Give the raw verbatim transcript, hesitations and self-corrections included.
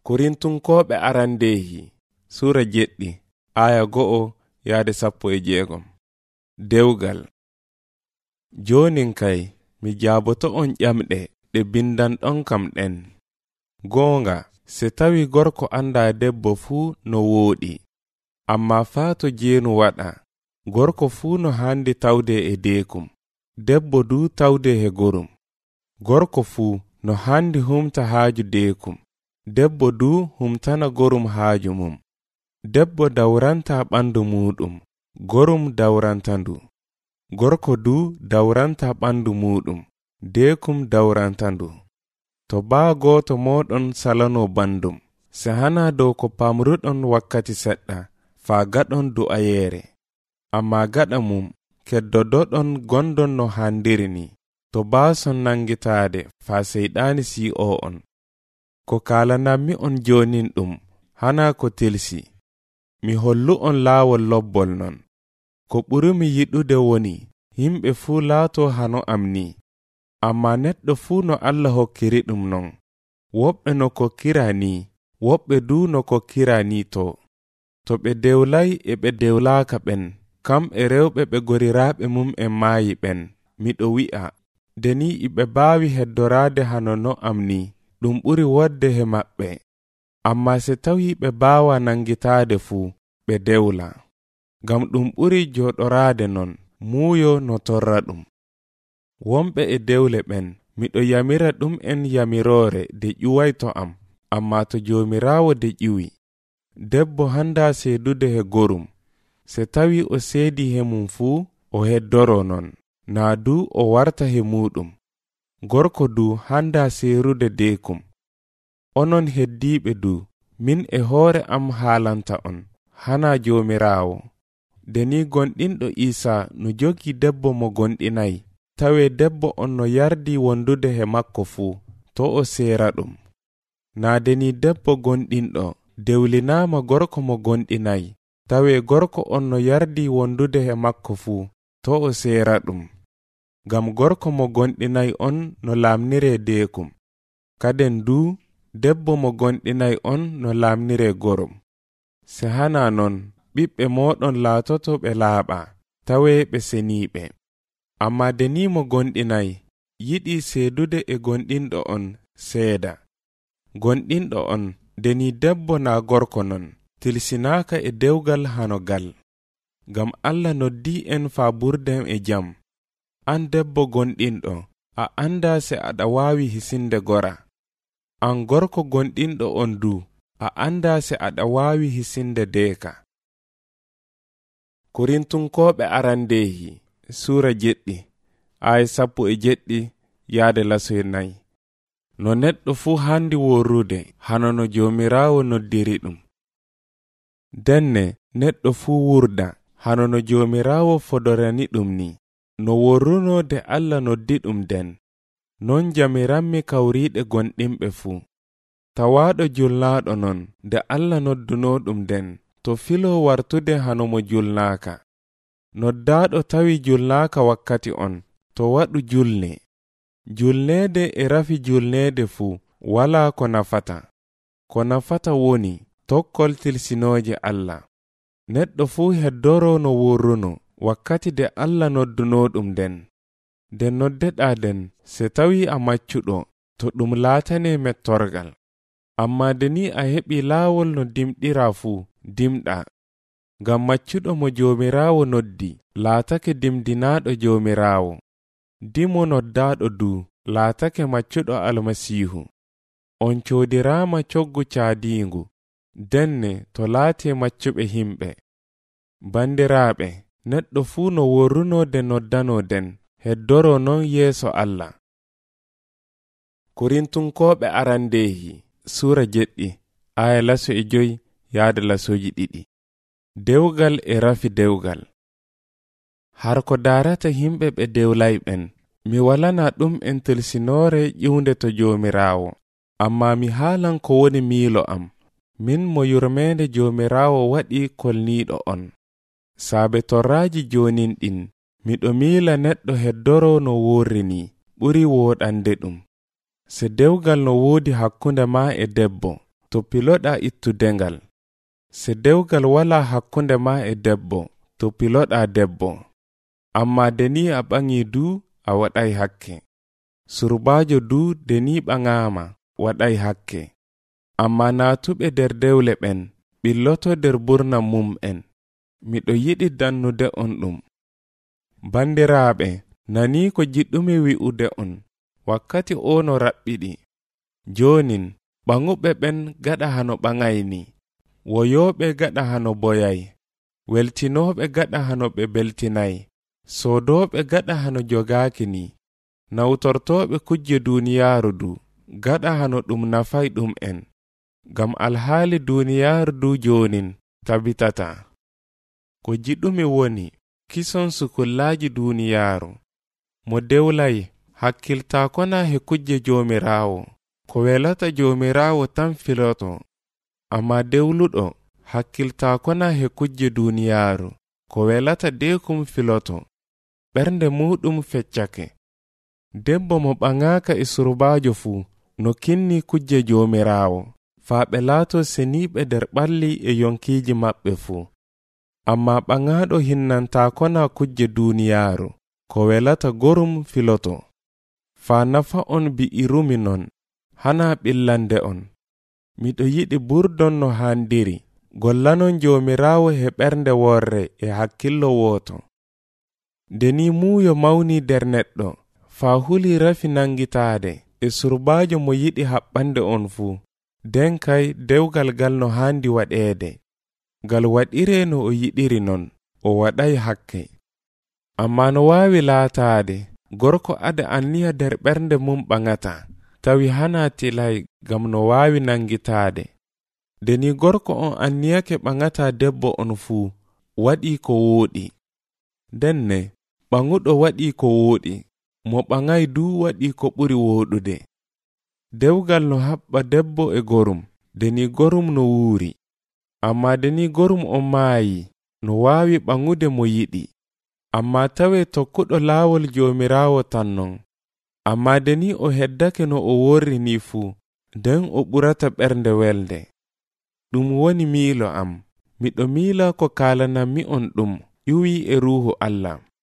Korintunkoɓe arandehi sura jeɗɗi aya go'o yaade sappo e jeegom. Dewgal. Jonin kay mi jaaboto on ƴamɗe ɗe bindan ɗon kam ɗen. Goonga se tawi gorko anda debbo fuu no wooɗi, amma faato jeenu waɗa gorko fuu no handi tawde e deekum, debbo du tawde he gorum. Gorko fuu no handi humta haaju deekum, debbo du humtana gorum haaju mum. Debbo dawranta ɓandu muɗum, gorum dawrantandu. Gorko du dawranta ɓandu muɗum, deekum dawrantandu. To baa gooto moɗon salano bandum, se hana dow ko pamruɗon wakkati seɗɗa, faa gaɗon du'ayeere. Amma gaɗa mum, keddodoɗon gondon no handiri ni, to baason nangitaade faa seyɗaani si'o on. Ko kaalanammi on jonin ɗum, hana ko tilsi. Mi hollu on laawol lobbol non. Ko ɓurumi yiɗude woni, yimɓe fuu laato hano am ni. Amma neɗɗo fuu no Allah hokkiri ɗum non. Woɓɓe no kokkira ni, woɓɓe du no kokkira ni to. To ɓe dewlay e ɓe dewlaaka ɓen, kam e rewɓe ɓe goriraaɓe mum en maayi ɓen, miɗo wi'a, deni iɓe baawi heddoraade hano no am ni, ɗum ɓuri wodde he maɓɓe. Amma se tawi ɓe baawa nangitaade fuu, ɓe dewla. Ngam ɗum ɓuri joɗoraade non, muuyo no torra ɗum. Womɓe e dewle ɓen, miɗo yamira ɗum en yamiroore de ƴuway to am, amma to joomiraawo de ƴiwi. Debbo handa seedude he gorum, se tawi o seedi he mum fuu, o heddoro non, naa du o warta he muɗum. Gorko du handa seerude deekum. Onon heddiiɓe du, min e hoore am haalanta on, hana joomiraawo. Deni gonɗinɗo Iisa no jogi debbo mo gonɗinayi, tawe debbo on no yardi wondude he makko fuu, to o seera ɗum. Naa deni debbo gonɗinɗo dewlinaama gorko mo gonɗinayi, tawe gorko on no yardi wondude he makko fuu, to o seera ɗum. Ngam gorko mo gonɗinayi on no laamnire deekum, kaden du debbo mo gonɗinayi on no laamnire gorum. Se hana non, ɓiɓɓe moɗon laatoto ɓe laaɓa, tawe ɓe seniiɓe. Amma deni mo gonɗinayi yiɗi seedude e gonɗinɗo on seeda. Gonɗinɗo on, deni debbo na gorko non, tilsinaaka e dewgal hano gal. Ngam Allah noddi en faa burden e jam. An debbo gonɗinɗo, a anda se aɗa waawi hisinde gora. An gorko gonɗinɗo on du, a anda se aɗa waawi hisinde deeka. Korintunkoɓe arandehi sura jeɗɗi aya sappo e jeɗɗi yaade lasoy nayi. No neɗɗo fuu handi worrude hano no joomiraawo noddiri ɗum. Denne neɗɗo fuu wurda hano no joomiraawo fodorani ɗum ni. No worruno de Allah noddi ɗum den, non jamiranmi kawriiɗe gonɗinɓe fuu. Tawaaɗo julnaaɗo non de Allah nodduno ɗum den, to filo wartude hano mo julnaaka. Noddaaɗo tawi julnaaka wakkati on, to waɗu julne. Julneede e rafi julneede fuu, walaa ko nafata. Ko nafata woni tokkol tilsinooje Allah. Neɗɗo fuu heddoro no worruno, wakkati de Allah nodduno ɗum den. De noddeɗaa den, se tawi a maccuɗo, to ɗum laatane mettorgal. Amma deni a heɓi laawol no dimɗira fuu, dimɗa. Ngam maccuɗo mo joomiraawo noddi, laatake dimdinaaɗo joomiraawo. Dimo noddaaɗo du, laatake maccuɗo almasiihu. On coodiraama coggu caadiingu, denne to laate maccuɓe himɓe. Bandiraaɓe, neɗɗo fuu no worruno de noddano den, heddoro non yeeso Allah. Korintunkoɓe arandehi sura jeɗɗi aya laso e joyi yaade lasoji ɗiɗi. Dewgal e rafi dewgal. Har ko darata himɓe ɓe dewlay ɓen, mi walana ɗum en tilsinoore ƴiwde to joomiraawo, amma mi haalan ko woni miilo am, min mo yurmeende joomiraawo waɗi kolniiɗo on. Saabe torraaji jonin ɗin, miɗo miila neɗɗo heddoro no worrini, ɓuri wooɗande ɗum. Se dewgal no woodi hakkunde ma e debbo, to piloɗa ittudengal. Se dewgal wala hakkunde ma e debbo, to piloɗa debbo. Amma deni a ɓangi du a waɗai hakke. Surbajo du deni ɓangama waɗai hakke. Amma natuɓe der dewle ɓen ɓilloto der burna mum en. Miɗo yiɗi dannude on ɗum. Bandiraaɓe, nani ko jiɗɗumi wi'ude on, wakkati o no raɓɓiɗi. Jonin, ɓanguɓe ɓen gaɗa hano ɓangayni. Woyoɓe gaɗa hano boyay. Weltinoɓe gaɗa hano ɓe beltinay. Sodoɓe gaɗa hano jogaakini. Nawtortoɓe kujje duniyaaru du gaɗa hano ɗum nafay ɗum en. Gam alhaali duniyaaru du jonin tabitata. Ko jiɗɗumi woni kison sukullaaji duniyaaru. Mo dewlay hakkiltaakona he kujje joomiraawo. Ko welata joomiraawo tan filoto. Amma dewluɗo hakkiltaakona he kujje duniyaaru. Ko welata deekum filoto. Ɓernde muɗum feccake. Debbo mo ɓangaaka e surbaajo fuu no kinni kujje joomiraawo. Faa ɓe laato seniiɓe der ɓalli e yonkiiji maɓɓe fuu. Amma ɓangaaɗo hinnantaakona kujje duniyaaru. Ko welata gorum filoto. Faa nafa on bi'irumi non. Hana ɓillande on. Miɗo yiɗi burdon no haandiri. Gollanon joomiraawo he ɓernde worre e hakkillo wooto. Deni muuyo mawni der neɗɗo. Faa huli rafi nangitaade e surbaajo mo yiɗi haɓɓande on fuu. Den kay dewgal gal no haandi waɗeede. Gal waɗire no o yiɗiri non, o waɗay hakke. Amma no waawi laataade, gorko ada anniya der ɓernde mum ɓangata, tawi hana tilay gam no waawi nangitaade. Deni gorko on anniyake ɓangata debbo on fuu, waɗi ko wooɗi. Denne, ɓanguɗo waɗi ko wooɗi, mo ɓangay du waɗi ko ɓuri wooɗude. Dewgal no haɓɓa debbo e gorum, deni gorum no wuuri. Amma deni gorum on maayi, no waawi ɓangude mo yiɗi. Amma tawe tokkuɗo laawol joomiraawo tan non. Amma deni o heddake no o worri ni fuu, nden o ɓurata ɓernde welde. Ɗum woni miilo am. Miɗo miila ko kaalanammi on ɗum ƴuwi e ruuhu Allah.